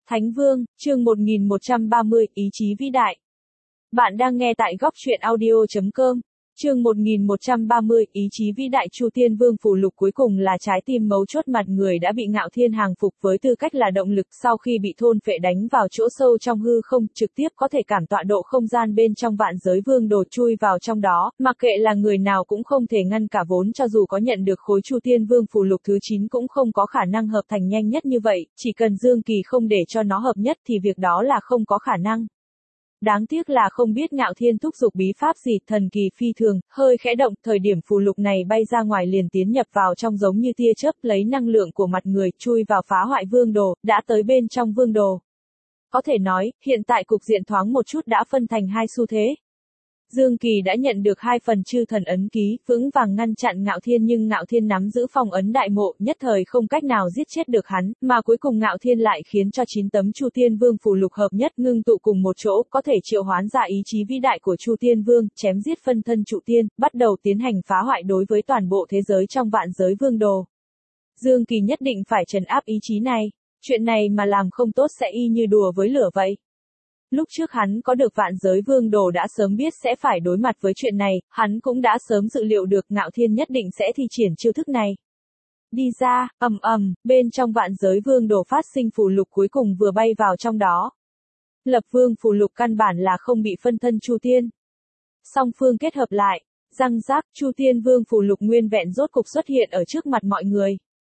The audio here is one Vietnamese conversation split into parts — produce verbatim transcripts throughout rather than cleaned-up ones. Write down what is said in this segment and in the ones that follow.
Thánh Vương, chương một nghìn một trăm ba mươi, ý chí vĩ đại. Bạn đang nghe tại góc truyện audio chấm com. Chương một nghìn một trăm ba mươi, ý chí vĩ đại. Chu Tiên Vương phù lục cuối cùng là trái tim mấu chốt, mặt người đã bị Ngạo Thiên hàng phục với tư cách là động lực, sau khi bị thôn phệ đánh vào chỗ sâu trong hư không, trực tiếp có thể cảm tọa độ không gian bên trong vạn giới vương đồ chui vào trong đó, mặc kệ là người nào cũng không thể ngăn cả, vốn cho dù có nhận được khối Chu Tiên Vương phù lục thứ chín cũng không có khả năng hợp thành nhanh nhất như vậy, chỉ cần Dương Kỳ không để cho nó hợp nhất thì việc đó là không có khả năng. Đáng tiếc là không biết Ngạo Thiên thúc giục bí pháp gì, thần kỳ phi thường, hơi khẽ động, thời điểm phù lục này bay ra ngoài liền tiến nhập vào trong giống như tia chớp, lấy năng lượng của mặt người, chui vào phá hoại vương đồ, đã tới bên trong vương đồ. Có thể nói, hiện tại cục diện thoáng một chút đã phân thành hai xu thế. Dương Kỳ đã nhận được hai phần chư thần ấn ký, vững vàng ngăn chặn Ngạo Thiên, nhưng Ngạo Thiên nắm giữ phong ấn đại mộ, nhất thời không cách nào giết chết được hắn, mà cuối cùng Ngạo Thiên lại khiến cho chín tấm Chu Tiên Vương phù lục hợp nhất ngưng tụ cùng một chỗ, có thể triệu hoán ra ý chí vĩ đại của Chu Tiên Vương, chém giết phân thân trụ tiên, bắt đầu tiến hành phá hoại đối với toàn bộ thế giới trong vạn giới vương đồ. Dương Kỳ nhất định phải trấn áp ý chí này, chuyện này mà làm không tốt sẽ y như đùa với lửa vậy. Lúc trước hắn có được vạn giới vương đồ đã sớm biết sẽ phải đối mặt với chuyện này, hắn cũng đã sớm dự liệu được Ngạo Thiên nhất định sẽ thi triển chiêu thức này. Đi ra, ầm ầm, bên trong vạn giới vương đồ phát sinh phù lục cuối cùng vừa bay vào trong đó. Lập vương phù lục căn bản là không bị phân thân Chu Tiên. Song phương kết hợp lại, răng rác, Chu Tiên Vương phù lục nguyên vẹn rốt cục xuất hiện ở trước mặt mọi người.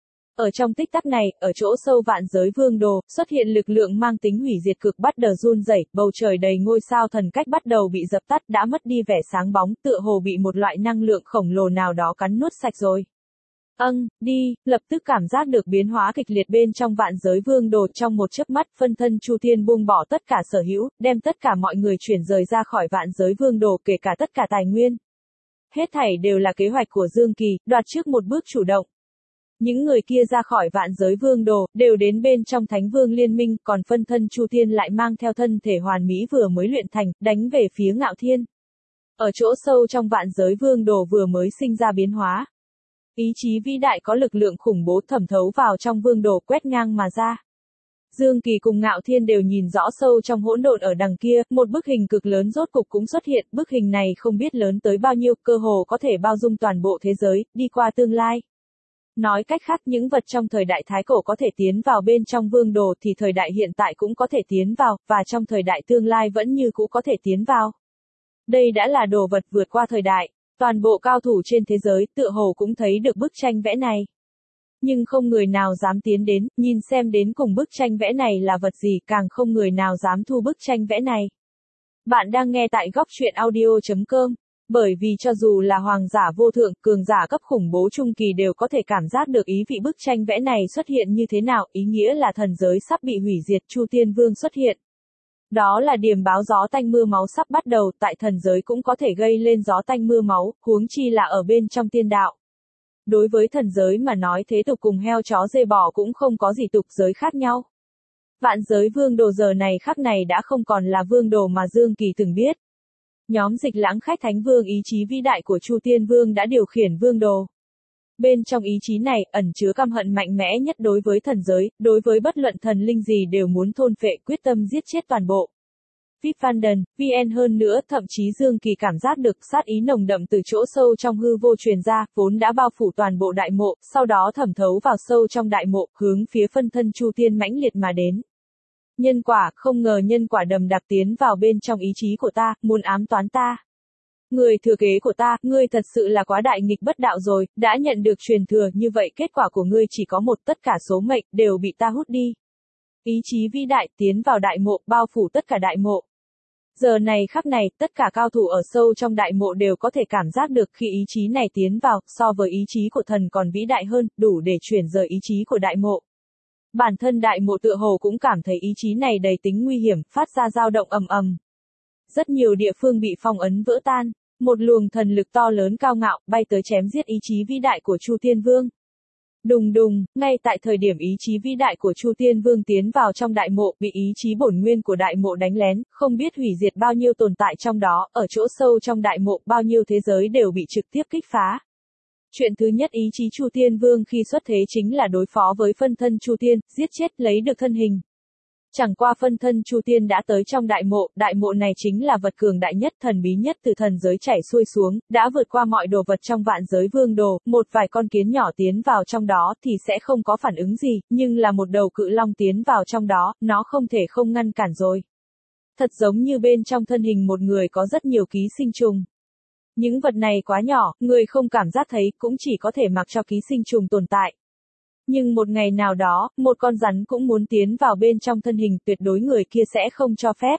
Ở trong tích tắc này, ở chỗ sâu vạn giới vương đồ, xuất hiện lực lượng mang tính hủy diệt cực, bắt đầu run rẩy, bầu trời đầy ngôi sao thần cách bắt đầu bị dập tắt, đã mất đi vẻ sáng bóng, tựa hồ bị một loại năng lượng khổng lồ nào đó cắn nuốt sạch rồi. Âng, đi, lập tức cảm giác được biến hóa kịch liệt bên trong vạn giới vương đồ, trong một chớp mắt, phân thân Chu Tiên buông bỏ tất cả sở hữu, đem tất cả mọi người chuyển rời ra khỏi vạn giới vương đồ, kể cả tất cả tài nguyên. Hết thảy đều là kế hoạch của Dương Kỳ, đoạt trước một bước chủ động. Những người kia ra khỏi vạn giới vương đồ, đều đến bên trong Thánh Vương Liên minh, còn phân thân Chu Tiên lại mang theo thân thể hoàn mỹ vừa mới luyện thành, đánh về phía Ngạo Thiên. Ở chỗ sâu trong vạn giới vương đồ vừa mới sinh ra biến hóa. Ý chí vĩ đại có lực lượng khủng bố thẩm thấu vào trong vương đồ, quét ngang mà ra. Dương Kỳ cùng Ngạo Thiên đều nhìn rõ sâu trong hỗn độn ở đằng kia, một bức hình cực lớn rốt cục cũng xuất hiện, bức hình này không biết lớn tới bao nhiêu, cơ hồ có thể bao dung toàn bộ thế giới, đi qua tương lai. Nói cách khác, những vật trong thời đại Thái Cổ có thể tiến vào bên trong vương đồ thì thời đại hiện tại cũng có thể tiến vào, và trong thời đại tương lai vẫn như cũ có thể tiến vào. Đây đã là đồ vật vượt qua thời đại, toàn bộ cao thủ trên thế giới tựa hồ cũng thấy được bức tranh vẽ này. Nhưng không người nào dám tiến đến, nhìn xem đến cùng bức tranh vẽ này là vật gì, càng không người nào dám thu bức tranh vẽ này. Bạn đang nghe tại góc truyện audio chấm com. Bởi vì cho dù là hoàng giả vô thượng, cường giả cấp khủng bố trung kỳ đều có thể cảm giác được ý vị bức tranh vẽ này xuất hiện như thế nào, ý nghĩa là thần giới sắp bị hủy diệt, Chu Tiên Vương xuất hiện. Đó là điềm báo gió tanh mưa máu sắp bắt đầu, tại thần giới cũng có thể gây lên gió tanh mưa máu, huống chi là ở bên trong tiên đạo. Đối với thần giới mà nói, thế tục cùng heo chó dê bò cũng không có gì tục giới khác nhau. Vạn giới vương đồ giờ này khắc này đã không còn là vương đồ mà Dương Kỳ từng biết. Nhóm Dịch Lãng khách Thánh Vương, ý chí vĩ đại của Chu Tiên Vương đã điều khiển vương đồ. Bên trong ý chí này, ẩn chứa căm hận mạnh mẽ nhất đối với thần giới, đối với bất luận thần linh gì đều muốn thôn phệ, quyết tâm giết chết toàn bộ. vê i pê Vanden, vê en hơn nữa, thậm chí Dương Kỳ cảm giác được sát ý nồng đậm từ chỗ sâu trong hư vô truyền ra, vốn đã bao phủ toàn bộ đại mộ, sau đó thẩm thấu vào sâu trong đại mộ, hướng phía phân thân Chu Tiên mãnh liệt mà đến. Nhân quả, không ngờ nhân quả đầm đặc tiến vào bên trong ý chí của ta, muốn ám toán ta. Người thừa kế của ta, ngươi thật sự là quá đại nghịch bất đạo rồi, đã nhận được truyền thừa, như vậy kết quả của ngươi chỉ có một, tất cả số mệnh, đều bị ta hút đi. Ý chí vĩ đại, tiến vào đại mộ, bao phủ tất cả đại mộ. Giờ này khắc này, tất cả cao thủ ở sâu trong đại mộ đều có thể cảm giác được khi ý chí này tiến vào, so với ý chí của thần còn vĩ đại hơn, đủ để chuyển rời ý chí của đại mộ. Bản thân đại mộ tựa hồ cũng cảm thấy ý chí này đầy tính nguy hiểm, phát ra dao động ầm ầm. Rất nhiều địa phương bị phong ấn vỡ tan, một luồng thần lực to lớn cao ngạo, bay tới chém giết ý chí vĩ đại của Chu Tiên Vương. Đùng đùng, ngay tại thời điểm ý chí vĩ đại của Chu Tiên Vương tiến vào trong đại mộ, bị ý chí bổn nguyên của đại mộ đánh lén, không biết hủy diệt bao nhiêu tồn tại trong đó, ở chỗ sâu trong đại mộ, bao nhiêu thế giới đều bị trực tiếp kích phá. Chuyện thứ nhất ý chí Chu Tiên Vương khi xuất thế chính là đối phó với phân thân Chu Tiên, giết chết lấy được thân hình. Chẳng qua phân thân Chu Tiên đã tới trong đại mộ, đại mộ này chính là vật cường đại nhất, thần bí nhất từ thần giới chảy xuôi xuống, đã vượt qua mọi đồ vật trong vạn giới vương đồ, một vài con kiến nhỏ tiến vào trong đó thì sẽ không có phản ứng gì, nhưng là một đầu cự long tiến vào trong đó, nó không thể không ngăn cản rồi. Thật giống như bên trong thân hình một người có rất nhiều ký sinh trùng. Những vật này quá nhỏ, người không cảm giác thấy, cũng chỉ có thể mặc cho ký sinh trùng tồn tại. Nhưng một ngày nào đó, một con rắn cũng muốn tiến vào bên trong thân hình, tuyệt đối người kia sẽ không cho phép.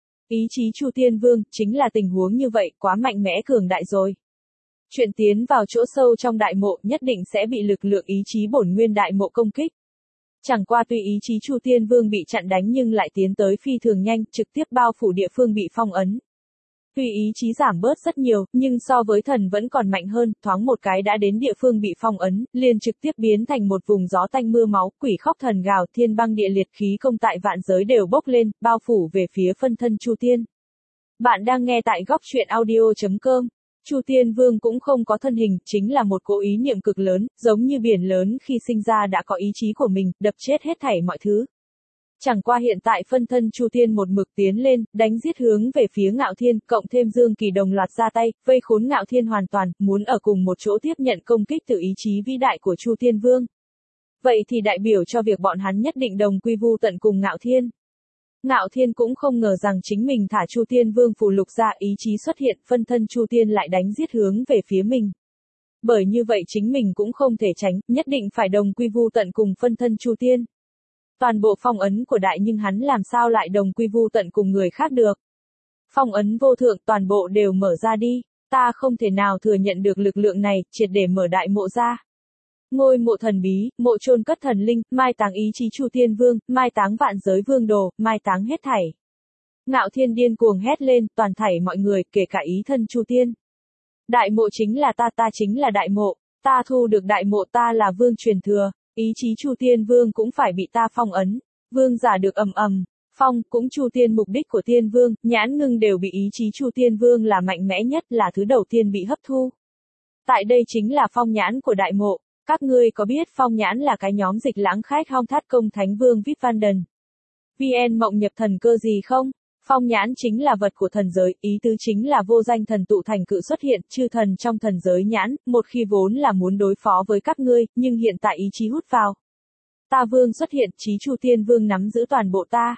Ý chí Chu Tiên Vương, chính là tình huống như vậy, quá mạnh mẽ cường đại rồi. Chuyện tiến vào chỗ sâu trong đại mộ nhất định sẽ bị lực lượng ý chí bổn nguyên đại mộ công kích. Chẳng qua tuy ý chí Chu Tiên Vương bị chặn đánh nhưng lại tiến tới phi thường nhanh, trực tiếp bao phủ địa phương bị phong ấn. Tuy ý chí giảm bớt rất nhiều, nhưng so với thần vẫn còn mạnh hơn, thoáng một cái đã đến địa phương bị phong ấn, liền trực tiếp biến thành một vùng gió tanh mưa máu, quỷ khóc thần gào, thiên băng địa liệt, khí công tại vạn giới đều bốc lên, bao phủ về phía phân thân Chu Tiên. Bạn đang nghe tại góc truyện audio chấm com. Chu Tiên Vương cũng không có thân hình, chính là một cỗ ý niệm cực lớn, giống như biển lớn khi sinh ra đã có ý chí của mình, đập chết hết thảy mọi thứ. Chẳng qua hiện tại phân thân Chu Tiên một mực tiến lên, đánh giết hướng về phía Ngạo Thiên, cộng thêm Dương Kỳ đồng loạt ra tay, vây khốn Ngạo Thiên hoàn toàn, muốn ở cùng một chỗ tiếp nhận công kích từ ý chí vĩ đại của Chu Tiên Vương. Vậy thì đại biểu cho việc bọn hắn nhất định đồng quy vu tận cùng Ngạo Thiên. Ngạo Thiên cũng không ngờ rằng chính mình thả Chu Tiên Vương phù lục ra, ý chí xuất hiện, phân thân Chu Tiên lại đánh giết hướng về phía mình. Bởi như vậy chính mình cũng không thể tránh, nhất định phải đồng quy vu tận cùng phân thân Chu Tiên. Toàn bộ phong ấn của đại nhưng hắn làm sao lại đồng quy vu tận cùng người khác được. Phong ấn vô thượng toàn bộ đều mở ra đi, ta không thể nào thừa nhận được lực lượng này, triệt để mở đại mộ ra. Ngôi mộ thần bí, mộ chôn cất thần linh, mai táng ý chí Chu Tiên Vương, mai táng vạn giới vương đồ, mai táng hết thảy. Ngạo Thiên điên cuồng hét lên, toàn thảy mọi người, kể cả ý thân Chu Tiên. Đại mộ chính là ta, ta chính là đại mộ, ta thu được đại mộ, ta là vương truyền thừa. Ý chí Chu Tiên Vương cũng phải bị ta phong ấn. Vương giả được ầm ầm phong, cũng Chu Tiên mục đích của Tiên Vương, nhãn ngưng đều bị ý chí Chu Tiên Vương là mạnh mẽ nhất, là thứ đầu tiên bị hấp thu. Tại đây chính là phong nhãn của đại mộ. Các ngươi có biết phong nhãn là cái nhóm dịch lãng khách hong thát công thánh vương vê i pê Vanden vê en mộng nhập thần cơ gì không? Phong nhãn chính là vật của thần giới, ý tứ chính là vô danh thần tụ thành cự xuất hiện, chư thần trong thần giới nhãn, một khi vốn là muốn đối phó với các ngươi, nhưng hiện tại ý chí hút vào. Ta vương xuất hiện, chí Chu Tiên Vương nắm giữ toàn bộ ta.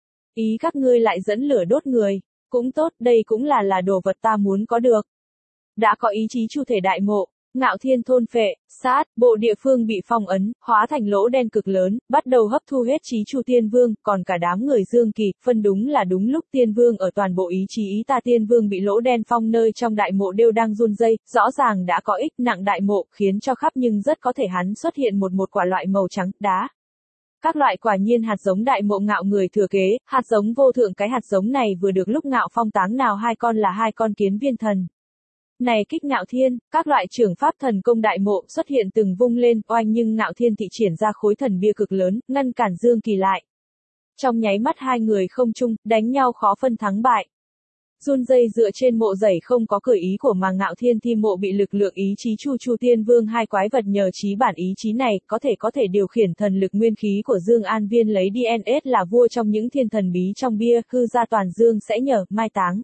Ý các ngươi lại dẫn lửa đốt người. Cũng tốt, đây cũng là là đồ vật ta muốn có được. Đã có ý chí Chu thể đại mộ. Ngạo Thiên thôn phệ, sát, bộ địa phương bị phong ấn, hóa thành lỗ đen cực lớn, bắt đầu hấp thu hết chí Chu Tiên Vương, còn cả đám người Dương Kỳ, phân đúng là đúng lúc Tiên Vương ở toàn bộ ý chí ý ta Tiên Vương bị lỗ đen phong nơi trong đại mộ đều đang run rẩy, rõ ràng đã có ích nặng đại mộ, khiến cho khắp nhưng rất có thể hắn xuất hiện một một quả loại màu trắng, đá. Các loại quả nhiên hạt giống đại mộ ngạo người thừa kế, hạt giống vô thượng cái hạt giống này vừa được lúc ngạo phong táng nào hai con là hai con kiến viên thần. Này kích Ngạo Thiên, các loại trưởng pháp thần công đại mộ xuất hiện từng vung lên, oanh nhưng Ngạo Thiên thị triển ra khối thần bia cực lớn, ngăn cản Dương Kỳ lại. Trong nháy mắt hai người không chung, đánh nhau khó phân thắng bại. Run dây dựa trên mộ dãy không có cởi ý của mà Ngạo Thiên thi mộ bị lực lượng ý chí Chu Chu Tiên Vương hai quái vật nhờ chí bản ý chí này, có thể có thể điều khiển thần lực nguyên khí của Dương An Viên lấy đê en ét là vua trong những thiên thần bí trong bia, hư ra toàn Dương sẽ nhờ, mai táng.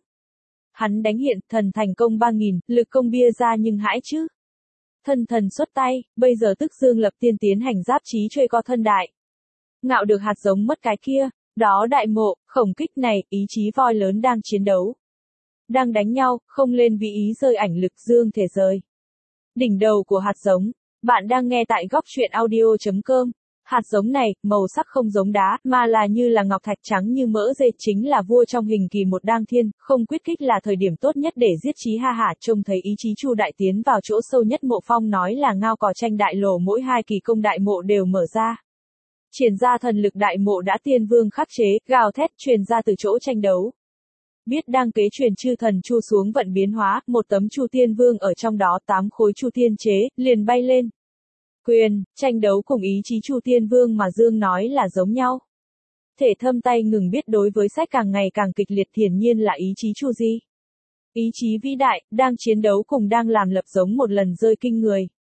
Hắn đánh hiện, thần thành công ba nghìn, lực công bia ra nhưng hãi chứ. Thân thần xuất tay, bây giờ tức Dương lập tiên tiến hành giáp trí chơi co thân đại. Ngạo được hạt giống mất cái kia, đó đại mộ, khổng kích này, ý chí voi lớn đang chiến đấu. Đang đánh nhau, không lên vì ý rơi ảnh lực Dương thể rời. Đỉnh đầu của hạt giống, bạn đang nghe tại góc truyện audio chấm com. Hạt giống này, màu sắc không giống đá, mà là như là ngọc thạch trắng như mỡ dê, chính là vua trong hình kỳ một đang thiên, không quyết kích là thời điểm tốt nhất để giết chí ha hả, trông thấy ý chí Chu đại tiến vào chỗ sâu nhất mộ phong nói là ngao cỏ tranh đại lồ mỗi hai kỳ công đại mộ đều mở ra. Triển ra thần lực đại mộ đã Tiên Vương khắc chế, gào thét truyền ra từ chỗ tranh đấu. Biết đang kế truyền chư thần Chu xuống vận biến hóa, một tấm Chu Tiên Vương ở trong đó tám khối Chu Tiên chế, liền bay lên. Quyền, tranh đấu cùng ý chí Chu Tiên Vương mà Dương nói là giống nhau. Thể thâm tay ngừng biết đối với sách càng ngày càng kịch liệt hiển nhiên là ý chí Chu gì. Ý chí vĩ đại, đang chiến đấu cùng đang làm lập giống một lần rơi kinh người.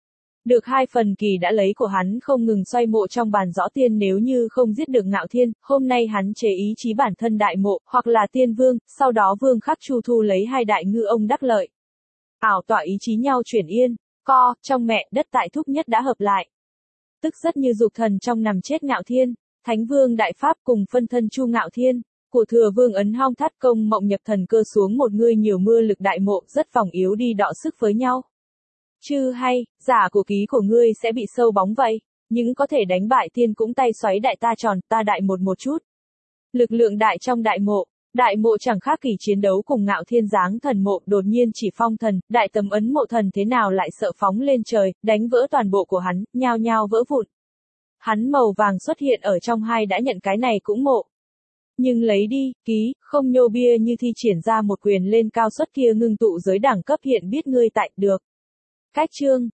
Được hai phần kỳ đã lấy của hắn không ngừng xoay mộ trong bàn rõ tiên, nếu như không giết được Ngạo Thiên, hôm nay hắn chế ý chí bản thân đại mộ, hoặc là tiên vương, sau đó vương khắc chu thu lấy hai đại ngư ông đắc lợi. Ảo tọa ý chí nhau chuyển yên, co, trong mẹ, đất tại thúc nhất đã hợp lại. Tức rất như dục thần trong nằm chết Ngạo Thiên, Thánh Vương Đại Pháp cùng phân thân Chu Ngạo Thiên, của thừa vương ấn hong thắt công mộng nhập thần cơ xuống một ngươi nhiều mưa lực đại mộ, rất vòng yếu đi đọ sức với nhau. Chứ hay, giả của ký của ngươi sẽ bị sâu bóng vậy, nhưng có thể đánh bại thiên cũng tay xoáy đại ta tròn, ta đại một một chút. Lực lượng đại trong đại mộ, đại mộ chẳng khác kỳ chiến đấu cùng Ngạo Thiên dáng thần mộ, đột nhiên chỉ phong thần, đại tấm ấn mộ thần thế nào lại sợ phóng lên trời, đánh vỡ toàn bộ của hắn, nhao nhao vỡ vụn. Hắn màu vàng xuất hiện ở trong hai đã nhận cái này cũng mộ. Nhưng lấy đi, ký, không nhô bia như thi triển ra một quyền lên cao suất kia ngưng tụ giới đẳng cấp hiện biết ngươi tại, được. Cách chương,